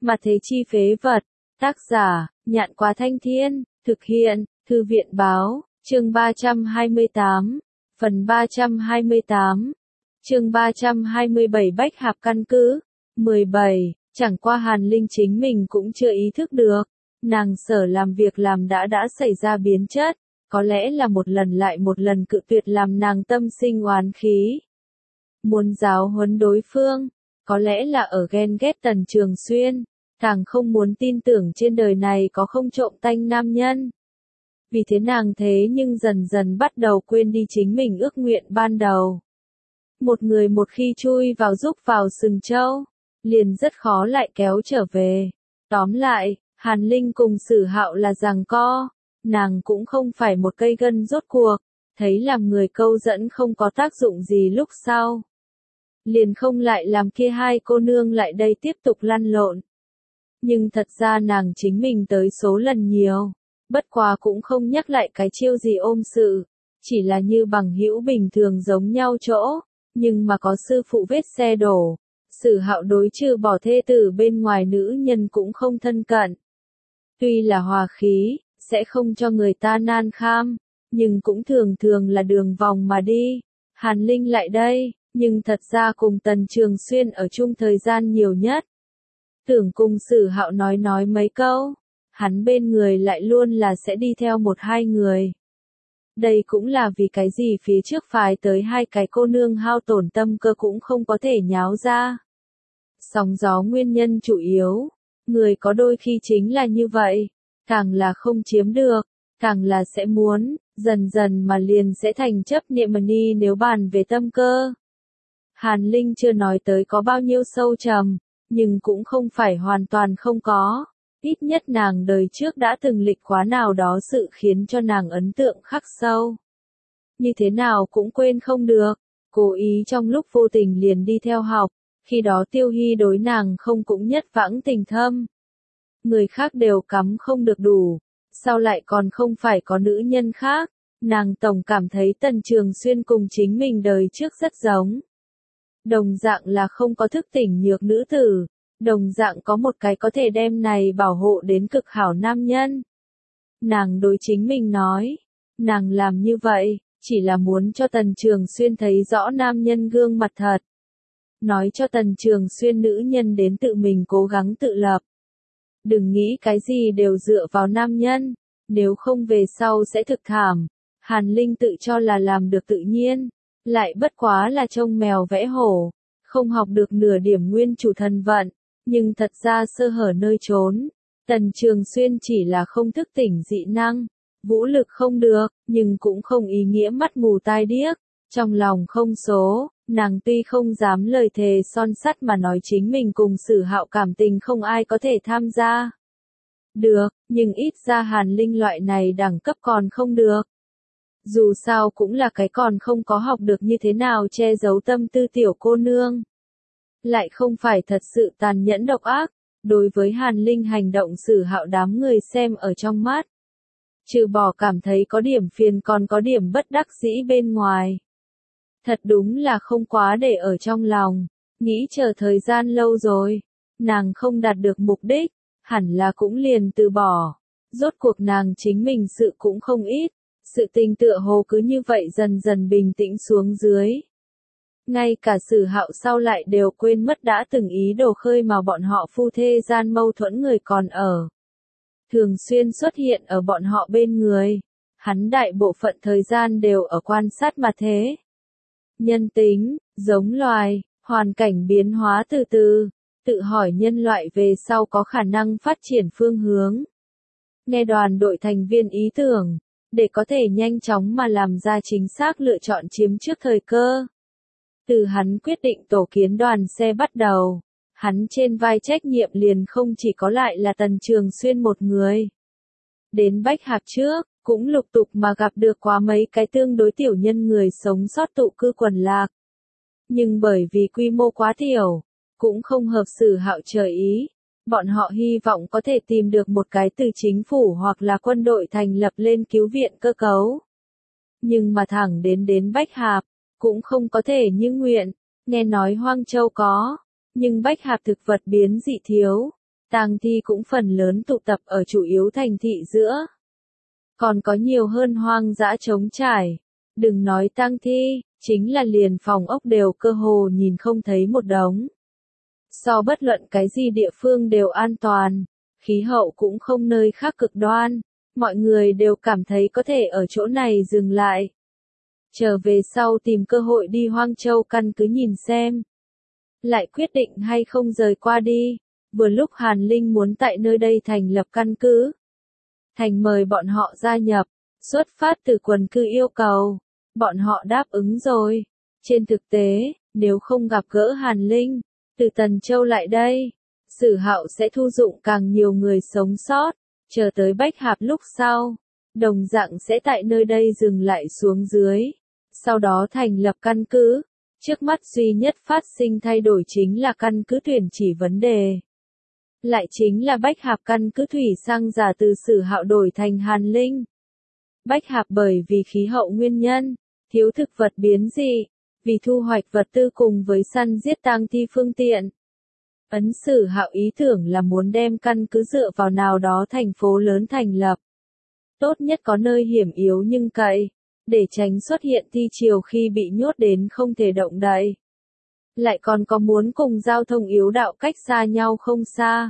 Mà thế chi phế vật. Tác giả, Nhạn Quá Thanh Thiên, thực hiện, Thư viện Báo, chương 328, phần 328, chương 327 Bách Hạp căn cứ, 17, chẳng qua Hàn Linh chính mình cũng chưa ý thức được, nàng sở làm việc làm đã xảy ra biến chất, có lẽ là một lần lại một lần cự tuyệt làm nàng tâm sinh oán khí. Muốn giáo huấn đối phương, có lẽ là ở ghen ghét Tần Trường Xuyên, càng không muốn tin tưởng trên đời này có không trộm tanh nam nhân. Vì thế nàng thế nhưng dần dần bắt đầu quên đi chính mình ước nguyện ban đầu. Một người một khi chui vào rúc vào sừng trâu, liền rất khó lại kéo trở về. Tóm lại, Hàn Linh cùng Sử Hạo là giằng co, nàng cũng không phải một cây gân rốt cuộc, thấy làm người câu dẫn không có tác dụng gì lúc sau. Liền không lại làm kia hai cô nương lại đây tiếp tục lăn lộn. Nhưng thật ra nàng chính mình tới số lần nhiều, bất quá cũng không nhắc lại cái chiêu gì ôm sự, chỉ là như bằng hữu bình thường giống nhau chỗ, nhưng mà có sư phụ vết xe đổ. Sử Hạo đối trừ bỏ thê tử bên ngoài nữ nhân cũng không thân cận. Tuy là hòa khí, sẽ không cho người ta nan kham, nhưng cũng thường thường là đường vòng mà đi. Hàn Linh lại đây, nhưng thật ra cùng Tần Trường Xuyên ở chung thời gian nhiều nhất. Tưởng cùng Sử Hạo nói mấy câu, hắn bên người lại luôn là sẽ đi theo một hai người. Đây cũng là vì cái gì phía trước phái tới hai cái cô nương hao tổn tâm cơ cũng không có thể nháo ra. Sóng gió nguyên nhân chủ yếu, người có đôi khi chính là như vậy, càng là không chiếm được, càng là sẽ muốn, dần dần mà liền sẽ thành chấp niệm mà ni nếu bàn về tâm cơ. Hàn Linh chưa nói tới có bao nhiêu sâu trầm, nhưng cũng không phải hoàn toàn không có, ít nhất nàng đời trước đã từng lịch khóa nào đó sự khiến cho nàng ấn tượng khắc sâu. Như thế nào cũng quên không được, cố ý trong lúc vô tình liền đi theo học, khi đó Tiêu Hy đối nàng không cũng nhất vãng tình thâm. Người khác đều cắm không được đủ, sao lại còn không phải có nữ nhân khác, nàng tổng cảm thấy Tần Trường Xuyên cùng chính mình đời trước rất giống. Đồng dạng là không có thức tỉnh nhược nữ tử, đồng dạng có một cái có thể đem này bảo hộ đến cực hảo nam nhân. Nàng đối chính mình nói, nàng làm như vậy, chỉ là muốn cho Tần Trường Xuyên thấy rõ nam nhân gương mặt thật. Nói cho Tần Trường Xuyên nữ nhân đến tự mình cố gắng tự lập. Đừng nghĩ cái gì đều dựa vào nam nhân, nếu không về sau sẽ thực thảm. Hàn Linh tự cho là làm được tự nhiên, lại bất quá là trông mèo vẽ hổ, không học được nửa điểm nguyên chủ thần vận, nhưng thật ra sơ hở nơi trốn. Tần Trường Xuyên chỉ là không thức tỉnh dị năng, vũ lực không được, nhưng cũng không ý nghĩa mắt mù tai điếc, trong lòng không số. Nàng tuy không dám lời thề son sắt mà nói chính mình cùng Sử Hạo cảm tình không ai có thể tham gia. Được, nhưng ít ra Hàn Linh loại này đẳng cấp còn không được. Dù sao cũng là cái còn không có học được như thế nào che giấu tâm tư tiểu cô nương. Lại không phải thật sự tàn nhẫn độc ác, đối với Hàn Linh hành động Sử Hạo đám người xem ở trong mắt. Trừ bỏ cảm thấy có điểm phiền còn có điểm bất đắc dĩ bên ngoài. Thật đúng là không quá để ở trong lòng, nghĩ chờ thời gian lâu rồi, nàng không đạt được mục đích, hẳn là cũng liền từ bỏ. Rốt cuộc nàng chính mình sự cũng không ít, sự tình tựa hồ cứ như vậy dần dần bình tĩnh xuống dưới. Ngay cả Sử Hạo sau lại đều quên mất đã từng ý đồ khơi mào bọn họ phu thê gian mâu thuẫn người còn ở. Thường xuyên xuất hiện ở bọn họ bên người, hắn đại bộ phận thời gian đều ở quan sát mà thế. Nhân tính, giống loài, hoàn cảnh biến hóa từ từ, tự hỏi nhân loại về sau có khả năng phát triển phương hướng. Nghe đoàn đội thành viên ý tưởng, để có thể nhanh chóng mà làm ra chính xác lựa chọn chiếm trước thời cơ. Từ hắn quyết định tổ kiến đoàn xe bắt đầu, hắn trên vai trách nhiệm liền không chỉ có lại là Tần Trường Xuyên một người. Đến Bách Hạp trước, cũng lục tục mà gặp được quá mấy cái tương đối tiểu nhân người sống sót tụ cư quần lạc. Nhưng bởi vì quy mô quá tiểu, cũng không hợp Sử Hạo trời ý, bọn họ hy vọng có thể tìm được một cái từ chính phủ hoặc là quân đội thành lập lên cứu viện cơ cấu. Nhưng mà thẳng đến Bách Hạp, cũng không có thể như nguyện, nghe nói Hoang Châu có, nhưng Bách Hạp thực vật biến dị thiếu, tang thi cũng phần lớn tụ tập ở chủ yếu thành thị giữa. Còn có nhiều hơn hoang dã trống trải. Đừng nói tang thi, chính là liền phòng ốc đều cơ hồ nhìn không thấy một đống. So bất luận cái gì địa phương đều an toàn, khí hậu cũng không nơi khác cực đoan, mọi người đều cảm thấy có thể ở chỗ này dừng lại. Trở về sau tìm cơ hội đi Hoang Châu căn cứ nhìn xem. Lại quyết định hay không rời qua đi, vừa lúc Hàn Linh muốn tại nơi đây thành lập căn cứ. Thành mời bọn họ gia nhập, xuất phát từ quần cư yêu cầu, bọn họ đáp ứng rồi. Trên thực tế, nếu không gặp gỡ Hàn Linh, từ Tần Châu lại đây, Sử Hạo sẽ thu dụng càng nhiều người sống sót, chờ tới Bách Hạp lúc sau, đồng dạng sẽ tại nơi đây dừng lại xuống dưới, sau đó thành lập căn cứ. Trước mắt duy nhất phát sinh thay đổi chính là căn cứ thuyền chỉ vấn đề. Lại chính là Bách Hạp căn cứ thủy sang giả từ Sử Hạo đổi thành Hàn Linh. Bách Hạp bởi vì khí hậu nguyên nhân, thiếu thực vật biến dị, vì thu hoạch vật tư cùng với săn giết tang thi phương tiện. Ấn Sử Hạo ý tưởng là muốn đem căn cứ dựa vào nào đó thành phố lớn thành lập. Tốt nhất có nơi hiểm yếu nhưng cậy, để tránh xuất hiện thi triều khi bị nhốt đến không thể động đậy. Lại còn có muốn cùng giao thông yếu đạo cách xa nhau không xa.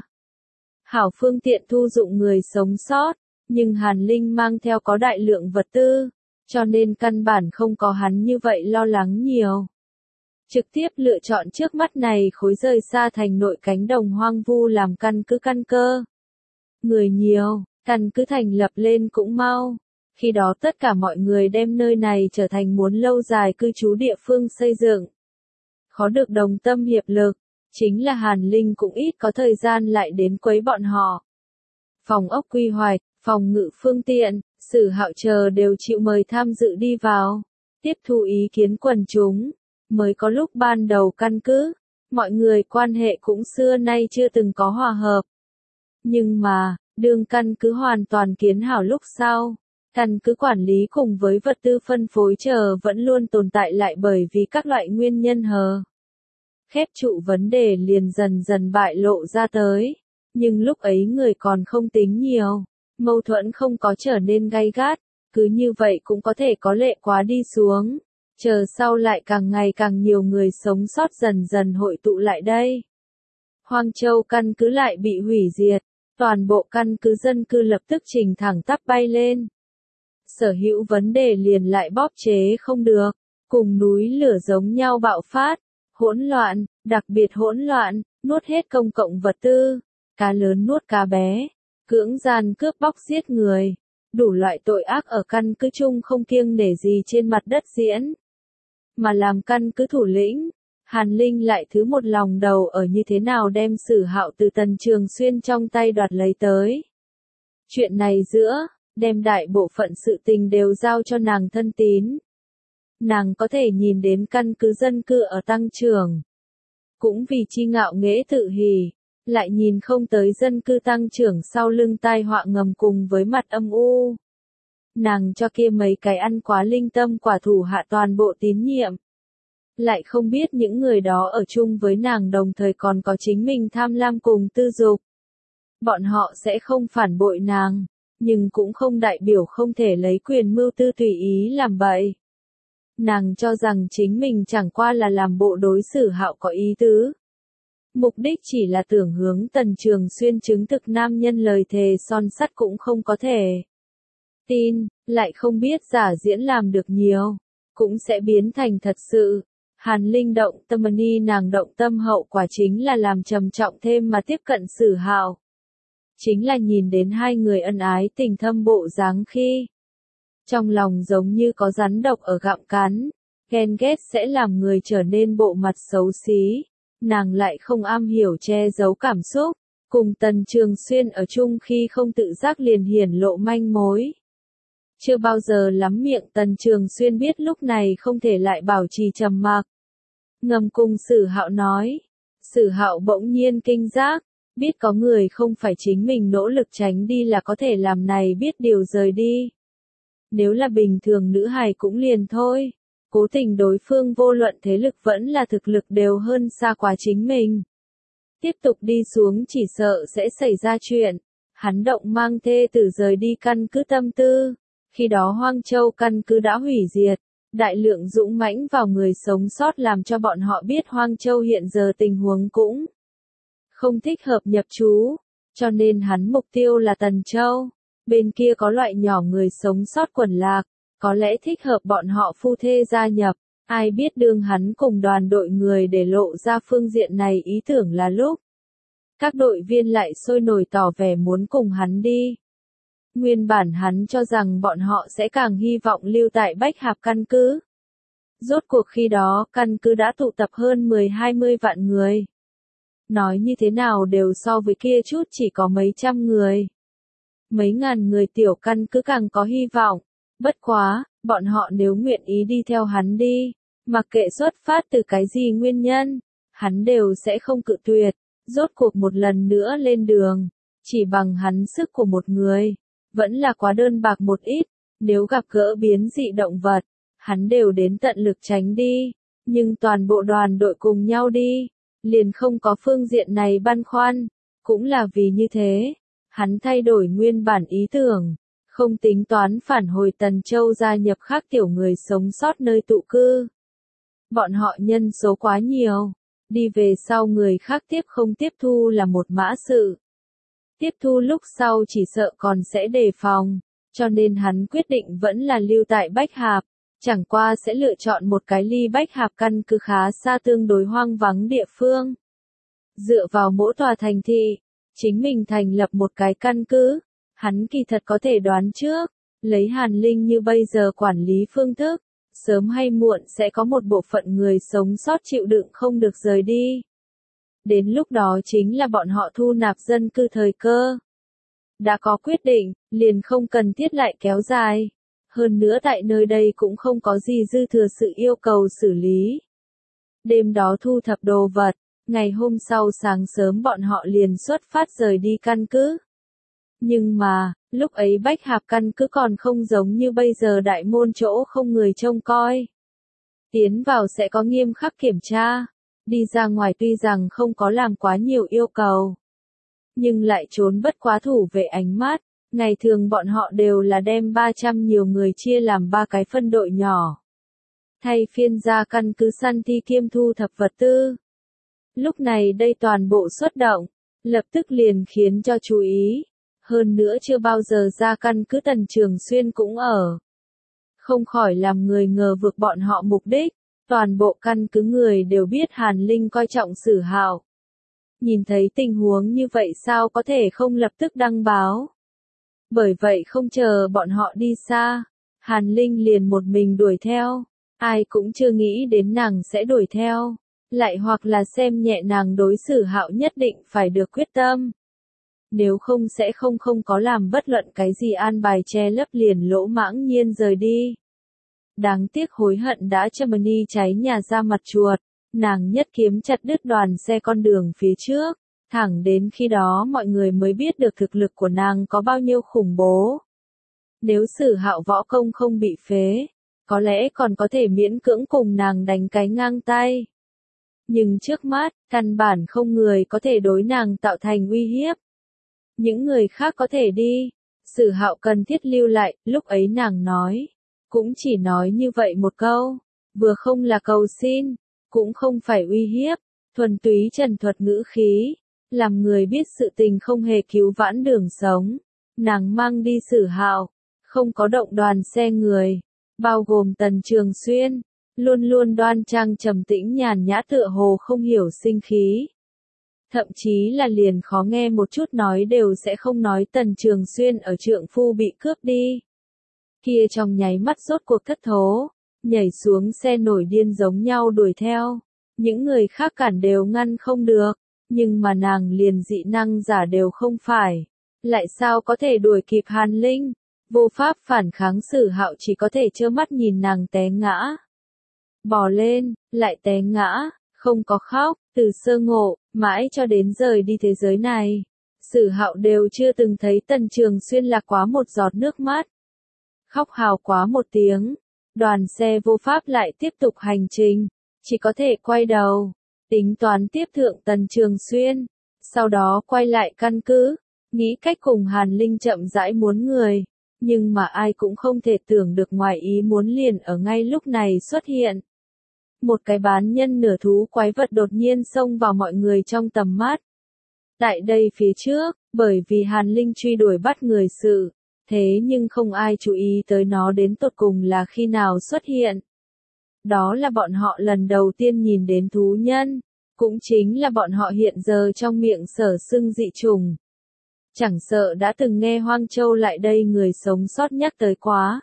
Hảo phương tiện thu dụng người sống sót, nhưng Hàn Linh mang theo có đại lượng vật tư, cho nên căn bản không có hắn như vậy lo lắng nhiều. Trực tiếp lựa chọn trước mắt này khối rời xa thành nội cánh đồng hoang vu làm căn cứ căn cơ. Người nhiều, căn cứ thành lập lên cũng mau. Khi đó tất cả mọi người đem nơi này trở thành muốn lâu dài cư trú địa phương xây dựng. Khó được đồng tâm hiệp lực, chính là Hàn Linh cũng ít có thời gian lại đến quấy bọn họ. Phòng ốc quy hoạch, phòng ngự phương tiện, Sử Hạo chờ đều chịu mời tham dự đi vào, tiếp thu ý kiến quần chúng, mới có lúc ban đầu căn cứ, mọi người quan hệ cũng xưa nay chưa từng có hòa hợp. Nhưng mà, đương căn cứ hoàn toàn kiến hảo lúc sau, căn cứ quản lý cùng với vật tư phân phối chờ vẫn luôn tồn tại lại bởi vì các loại nguyên nhân hờ. Khép trụ vấn đề liền dần dần bại lộ ra tới, nhưng lúc ấy người còn không tính nhiều, mâu thuẫn không có trở nên gay gắt, cứ như vậy cũng có thể có lệ quá đi xuống, chờ sau lại càng ngày càng nhiều người sống sót dần dần hội tụ lại đây. Hoang Châu căn cứ lại bị hủy diệt, toàn bộ căn cứ dân cư lập tức trình thẳng tắp bay lên. Sở hữu vấn đề liền lại bóp chế không được, cùng núi lửa giống nhau bạo phát, hỗn loạn, đặc biệt hỗn loạn, nuốt hết công cộng vật tư, cá lớn nuốt cá bé, cưỡng gian cướp bóc giết người, đủ loại tội ác ở căn cứ chung không kiêng nể gì trên mặt đất diễn. Mà làm căn cứ thủ lĩnh, Hàn Linh lại thứ một lòng đầu ở như thế nào đem Sử Hạo từ Tần Trường Xuyên trong tay đoạt lấy tới. Chuyện này giữa, đem đại bộ phận sự tình đều giao cho nàng thân tín. Nàng có thể nhìn đến căn cứ dân cư ở tăng trưởng. Cũng vì chi ngạo nghễ tự hỉ, lại nhìn không tới dân cư tăng trưởng sau lưng tai họa ngầm cùng với mặt âm u. Nàng cho kia mấy cái ăn quá linh tâm quả thủ hạ toàn bộ tín nhiệm. Lại không biết những người đó ở chung với nàng đồng thời còn có chính mình tham lam cùng tư dục. Bọn họ sẽ không phản bội nàng, nhưng cũng không đại biểu không thể lấy quyền mưu tư tùy ý làm bậy. Nàng cho rằng chính mình chẳng qua là làm bộ đối xử Hạo có ý tứ. Mục đích chỉ là tưởng hướng Tần Trường Xuyên chứng thực nam nhân lời thề son sắt cũng không có thể. Tin, lại không biết giả diễn làm được nhiều, cũng sẽ biến thành thật sự. Hàn Linh động tâm ni nàng động tâm hậu quả chính là làm trầm trọng thêm mà tiếp cận Sử Hạo. Chính là nhìn đến hai người ân ái tình thâm bộ dáng khi. Trong lòng giống như có rắn độc ở gặm cắn, ghen ghét sẽ làm người trở nên bộ mặt xấu xí. Nàng lại không am hiểu che giấu cảm xúc, cùng Tần Trường Xuyên ở chung khi không tự giác liền hiển lộ manh mối. Chưa bao giờ lắm miệng Tần Trường Xuyên biết lúc này không thể lại bảo trì trầm mặc. Ngầm cùng Sử Hạo nói. Sử Hạo bỗng nhiên kinh giác, biết có người không phải chính mình nỗ lực tránh đi là có thể làm này biết điều rời đi. Nếu là bình thường nữ hài cũng liền thôi. Cố tình đối phương vô luận thế lực vẫn là thực lực đều hơn xa quá chính mình. Tiếp tục đi xuống chỉ sợ sẽ xảy ra chuyện. Hắn động mang thê tử rời đi căn cứ tâm tư. Khi đó Hoang Châu căn cứ đã hủy diệt. Đại lượng dũng mãnh vào người sống sót làm cho bọn họ biết Hoang Châu hiện giờ tình huống cũng không thích hợp nhập trú. Cho nên hắn mục tiêu là Tần Châu. Bên kia có loại nhỏ người sống sót quần lạc. Có lẽ thích hợp bọn họ phu thê gia nhập. Ai biết đương hắn cùng đoàn đội người để lộ ra phương diện này ý tưởng là lúc. Các đội viên lại sôi nổi tỏ vẻ muốn cùng hắn đi. Nguyên bản hắn cho rằng bọn họ sẽ càng hy vọng lưu tại Bách Hạp căn cứ. Rốt cuộc khi đó căn cứ đã tụ tập hơn 10-20 vạn người. Nói như thế nào đều so với kia chút chỉ có mấy trăm người. Mấy ngàn người tiểu căn cứ càng có hy vọng. Bất quá, bọn họ nếu nguyện ý đi theo hắn đi, mặc kệ xuất phát từ cái gì nguyên nhân, hắn đều sẽ không cự tuyệt. Rốt cuộc một lần nữa lên đường, chỉ bằng hắn sức của một người, vẫn là quá đơn bạc một ít, nếu gặp gỡ biến dị động vật, hắn đều đến tận lực tránh đi, nhưng toàn bộ đoàn đội cùng nhau đi, liền không có phương diện này băn khoăn, cũng là vì như thế, hắn thay đổi nguyên bản ý tưởng, không tính toán phản hồi Tần Châu gia nhập khác tiểu người sống sót nơi tụ cư. Bọn họ nhân số quá nhiều. Đi về sau người khác không tiếp thu là một mã sự. Tiếp thu lúc sau chỉ sợ còn sẽ đề phòng, cho nên hắn quyết định vẫn là lưu tại Bách Hạp, chẳng qua sẽ lựa chọn một cái ly Bách Hạp căn cứ khá xa tương đối hoang vắng địa phương. Dựa vào mỗi tòa thành thị, chính mình thành lập một cái căn cứ, hắn kỳ thật có thể đoán trước, lấy Hàn Linh như bây giờ quản lý phương thức. Sớm hay muộn sẽ có một bộ phận người sống sót chịu đựng không được rời đi. Đến lúc đó chính là bọn họ thu nạp dân cư thời cơ. Đã có quyết định, liền không cần thiết lại kéo dài. Hơn nữa tại nơi đây cũng không có gì dư thừa sự yêu cầu xử lý. Đêm đó thu thập đồ vật, ngày hôm sau sáng sớm bọn họ liền xuất phát rời đi căn cứ. Nhưng mà, lúc ấy Bách Hạp căn cứ còn không giống như bây giờ đại môn chỗ không người trông coi. Tiến vào sẽ có nghiêm khắc kiểm tra, đi ra ngoài tuy rằng không có làm quá nhiều yêu cầu. Nhưng lại trốn bất quá thủ vệ ánh mắt, ngày thường bọn họ đều là đem 300 nhiều người chia làm 3 cái phân đội nhỏ. Thay phiên ra căn cứ săn thi kiêm thu thập vật tư. Lúc này đây toàn bộ xuất động, lập tức liền khiến cho chú ý. Hơn nữa chưa bao giờ ra căn cứ Tần Trường Xuyên cũng ở. Không khỏi làm người ngờ vực bọn họ mục đích, toàn bộ căn cứ người đều biết Hàn Linh coi trọng Sử Hạo. Nhìn thấy tình huống như vậy sao có thể không lập tức đăng báo. Bởi vậy không chờ bọn họ đi xa, Hàn Linh liền một mình đuổi theo, ai cũng chưa nghĩ đến nàng sẽ đuổi theo, lại hoặc là xem nhẹ nàng đối Sử Hạo nhất định phải được quyết tâm. Nếu không sẽ không có làm bất luận cái gì an bài che lấp liền lỗ mãng nhiên rời đi. Đáng tiếc hối hận đã cho Mani cháy nhà ra mặt chuột, nàng nhất kiếm chặt đứt đoàn xe con đường phía trước, thẳng đến khi đó mọi người mới biết được thực lực của nàng có bao nhiêu khủng bố. Nếu Sử Hạo võ công không bị phế, có lẽ còn có thể miễn cưỡng cùng nàng đánh cái ngang tay. Nhưng trước mắt, căn bản không người có thể đối nàng tạo thành uy hiếp. Những người khác có thể đi, Sử Hạo cần thiết lưu lại, lúc ấy nàng nói. Cũng chỉ nói như vậy một câu, vừa không là cầu xin, cũng không phải uy hiếp, thuần túy trần thuật ngữ khí, làm người biết sự tình không hề cứu vãn đường sống. Nàng mang đi Sử Hạo, không có động đoàn xe người, bao gồm Tần Trường Xuyên, luôn luôn đoan trang trầm tĩnh nhàn nhã tựa hồ không hiểu sinh khí. Thậm chí là liền khó nghe một chút nói đều sẽ không nói Tần Trường Xuyên ở trượng phu bị cướp đi. Kia trong nháy mắt rốt cuộc thất thố, nhảy xuống xe nổi điên giống nhau đuổi theo. Những người khác cản đều ngăn không được, nhưng mà nàng liền dị năng giả đều không phải. Lại sao có thể đuổi kịp Hàn Linh? Vô pháp phản kháng Sử Hạo chỉ có thể trơ mắt nhìn nàng té ngã. Bò lên, lại té ngã, không có khóc, từ sơ ngộ, mãi cho đến rời đi thế giới này. Sử Hạo đều chưa từng thấy Tần Trường Xuyên lạc quá một giọt nước mắt. Khóc hào quá một tiếng, đoàn xe vô pháp lại tiếp tục hành trình, chỉ có thể quay đầu, tính toán tiếp thượng Tần Trường Xuyên, sau đó quay lại căn cứ, nghĩ cách cùng Hàn Linh chậm rãi muốn người, nhưng mà ai cũng không thể tưởng được ngoài ý muốn liền ở ngay lúc này xuất hiện. Một cái bán nhân nửa thú quái vật đột nhiên xông vào mọi người trong tầm mắt. Tại đây phía trước, bởi vì Hàn Linh truy đuổi bắt người sự, thế nhưng không ai chú ý tới nó đến tột cùng là khi nào xuất hiện. Đó là bọn họ lần đầu tiên nhìn đến thú nhân, cũng chính là bọn họ hiện giờ trong miệng sở xưng dị trùng. Chẳng sợ đã từng nghe Hoang Châu lại đây người sống sót nhắc tới quá.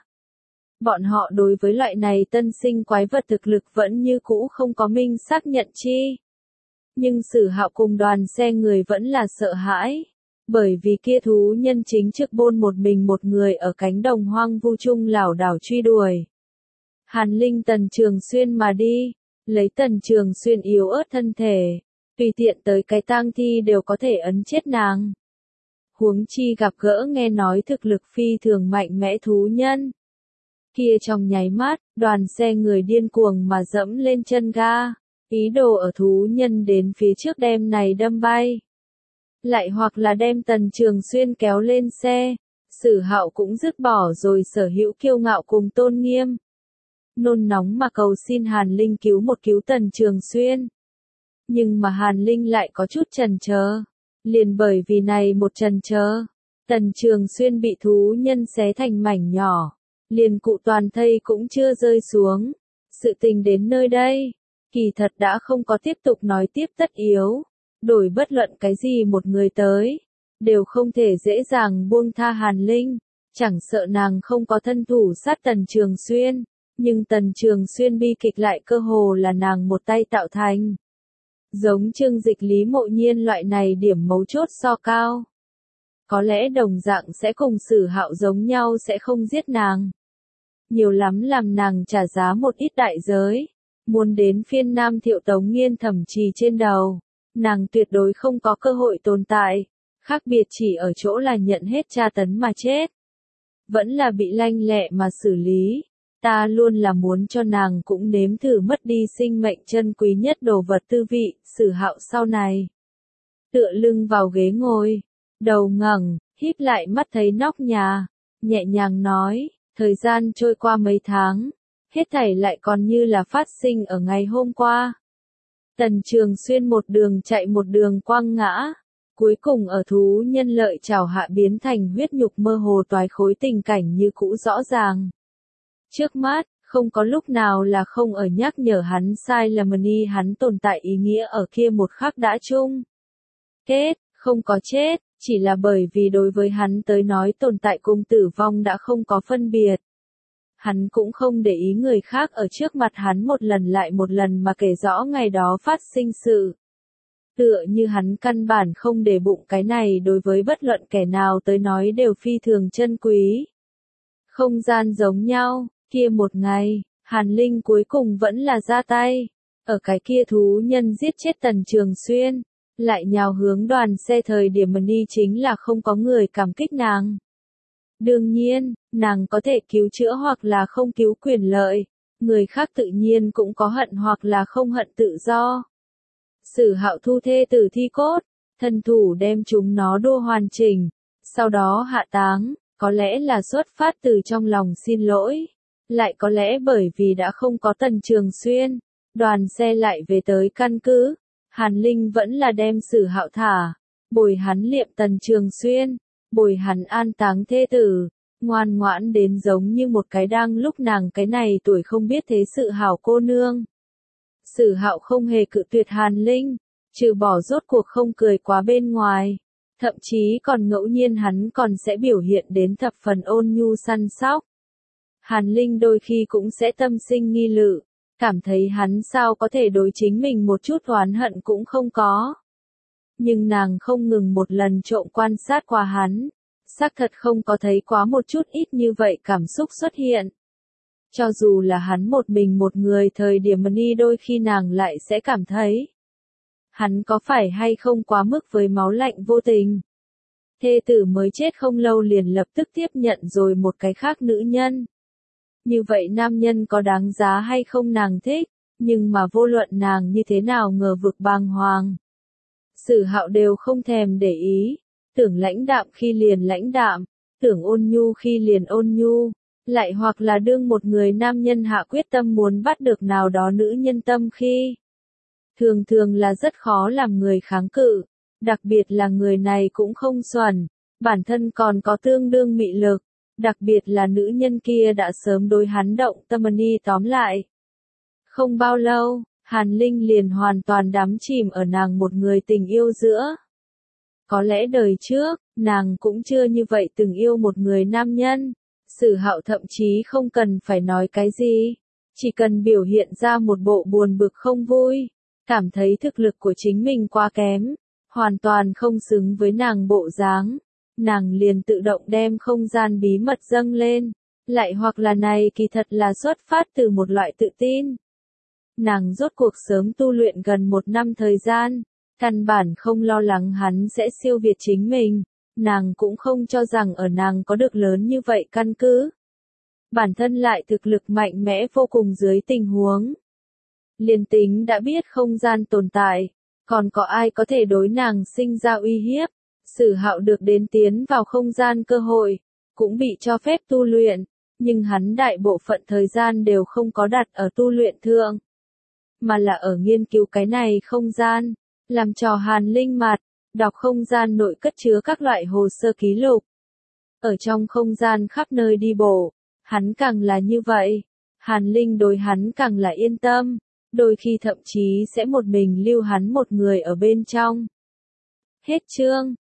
Bọn họ đối với loại này tân sinh quái vật thực lực vẫn như cũ không có minh xác nhận chi. Nhưng Sử Hạo cùng đoàn xe người vẫn là sợ hãi, bởi vì kia thú nhân chính trực bôn một mình một người ở cánh đồng hoang vu chung lảo đảo truy đuổi. Hàn Linh Tần Trường Xuyên mà đi, lấy Tần Trường Xuyên yếu ớt thân thể, tùy tiện tới cái tang thi đều có thể ấn chết nàng. Huống chi gặp gỡ nghe nói thực lực phi thường mạnh mẽ thú nhân. Kia trong nháy mắt, đoàn xe người điên cuồng mà dẫm lên chân ga, ý đồ ở thú nhân đến phía trước đem này đâm bay. Lại hoặc là đem Tần Trường Xuyên kéo lên xe, Sử Hạo cũng dứt bỏ rồi sở hữu kiêu ngạo cùng tôn nghiêm. Nôn nóng mà cầu xin Hàn Linh cứu Tần Trường Xuyên. Nhưng mà Hàn Linh lại có chút chần chờ. Liền bởi vì này một chần chờ, Tần Trường Xuyên bị thú nhân xé thành mảnh nhỏ. Liền cụ toàn thây cũng chưa rơi xuống. Sự tình đến nơi đây, kỳ thật đã không có tiếp tục nói tiếp tất yếu. Đổi bất luận cái gì một người tới, đều không thể dễ dàng buông tha Hàn Linh. Chẳng sợ nàng không có thân thủ sát Tần Trường Xuyên, nhưng Tần Trường Xuyên bi kịch lại cơ hồ là nàng một tay tạo thành. Giống Trương Dịch Lý Mộ Nhiên loại này điểm mấu chốt so cao. Có lẽ đồng dạng sẽ cùng Sử Hạo giống nhau sẽ không giết nàng. Nhiều lắm làm nàng trả giá một ít đại giới. Muốn đến phiên Nam Thiệu Tống Nghiên thẩm trì trên đầu, nàng tuyệt đối không có cơ hội tồn tại. Khác biệt chỉ ở chỗ là nhận hết tra tấn mà chết. Vẫn là bị lanh lẹ mà xử lý. Ta luôn là muốn cho nàng cũng nếm thử mất đi sinh mệnh chân quý nhất đồ vật tư vị. Sử Hạo sau này tựa lưng vào ghế ngồi, đầu ngẩng, híp lại mắt thấy nóc nhà, nhẹ nhàng nói, thời gian trôi qua mấy tháng, hết thảy lại còn như là phát sinh ở ngày hôm qua. Tần Trường Xuyên một đường chạy một đường quăng ngã, cuối cùng ở thú nhân lợi trảo hạ biến thành huyết nhục mơ hồ toái khối, tình cảnh như cũ rõ ràng. Trước mắt, không có lúc nào là không ở nhắc nhở hắn sai lầm đi, hắn tồn tại ý nghĩa ở kia một khắc đã chung. Kết, không có chết, chỉ là bởi vì đối với hắn tới nói tồn tại cùng tử vong đã không có phân biệt. Hắn cũng không để ý người khác ở trước mặt hắn một lần lại một lần mà kể rõ ngày đó phát sinh sự. Tựa như hắn căn bản không để bụng cái này, đối với bất luận kẻ nào tới nói đều phi thường chân quý. Không gian giống nhau, kia một ngày, Hàn Linh cuối cùng vẫn là ra tay. Ở cái kia thú nhân giết chết Tần Trường Xuyên, lại nhào hướng đoàn xe thời điểm mà đi chính là không có người cảm kích nàng. Đương nhiên, nàng có thể cứu chữa hoặc là không cứu quyền lợi, người khác tự nhiên cũng có hận hoặc là không hận tự do. Sử Hạo thu thê tử thi cốt, thân thủ đem chúng nó đua hoàn chỉnh, sau đó hạ táng, có lẽ là xuất phát từ trong lòng xin lỗi, lại có lẽ bởi vì đã không có Tần Trường Xuyên, đoàn xe lại về tới căn cứ. Hàn Linh vẫn là đem Sử Hạo thả, bồi hắn liệm Tần Trường Xuyên, bồi hắn an táng thê tử, ngoan ngoãn đến giống như một cái đang lúc nàng cái này tuổi không biết thế sự hảo cô nương. Sử Hạo không hề cự tuyệt Hàn Linh, trừ bỏ rốt cuộc không cười quá bên ngoài, thậm chí còn ngẫu nhiên hắn còn sẽ biểu hiện đến thập phần ôn nhu săn sóc. Hàn Linh đôi khi cũng sẽ tâm sinh nghi lự, cảm thấy hắn sao có thể đối chính mình một chút oán hận cũng không có. Nhưng nàng không ngừng một lần trộm quan sát qua hắn, xác thật không có thấy quá một chút ít như vậy cảm xúc xuất hiện. Cho dù là hắn một mình một người thời điểm đi, đôi khi nàng lại sẽ cảm thấy hắn có phải hay không quá mức với máu lạnh vô tình. Thê tử mới chết không lâu liền lập tức tiếp nhận rồi một cái khác nữ nhân. Như vậy nam nhân có đáng giá hay không nàng thích, nhưng mà vô luận nàng như thế nào ngờ vực bàng hoàng. Sử Hạo đều không thèm để ý, tưởng lãnh đạm khi liền lãnh đạm, tưởng ôn nhu khi liền ôn nhu, lại hoặc là đương một người nam nhân hạ quyết tâm muốn bắt được nào đó nữ nhân tâm khi. Thường thường là rất khó làm người kháng cự, đặc biệt là người này cũng không xuẩn, bản thân còn có tương đương mị lực, đặc biệt là nữ nhân kia đã sớm đối hắn động tâm ni tóm lại. Không bao lâu, Hàn Linh liền hoàn toàn đắm chìm ở nàng một người tình yêu giữa. Có lẽ đời trước, nàng cũng chưa như vậy từng yêu một người nam nhân. Sử Hạo thậm chí không cần phải nói cái gì, chỉ cần biểu hiện ra một bộ buồn bực không vui, cảm thấy thực lực của chính mình quá kém, hoàn toàn không xứng với nàng bộ dáng, nàng liền tự động đem không gian bí mật dâng lên, lại hoặc là này kỳ thật là xuất phát từ một loại tự tin. Nàng rốt cuộc sớm tu luyện gần 1 năm thời gian, căn bản không lo lắng hắn sẽ siêu việt chính mình, nàng cũng không cho rằng ở nàng có được lớn như vậy căn cứ. Bản thân lại thực lực mạnh mẽ vô cùng dưới tình huống. Liên tính đã biết không gian tồn tại, còn có ai có thể đối nàng sinh ra uy hiếp. Sử Hạo được đến tiến vào không gian cơ hội, cũng bị cho phép tu luyện, nhưng hắn đại bộ phận thời gian đều không có đặt ở tu luyện thượng, mà là ở nghiên cứu cái này không gian, làm trò Hàn Linh mặt, đọc không gian nội cất chứa các loại hồ sơ ký lục. Ở trong không gian khắp nơi đi bộ, hắn càng là như vậy, Hàn Linh đối hắn càng là yên tâm, đôi khi thậm chí sẽ một mình lưu hắn một người ở bên trong. Hết chương.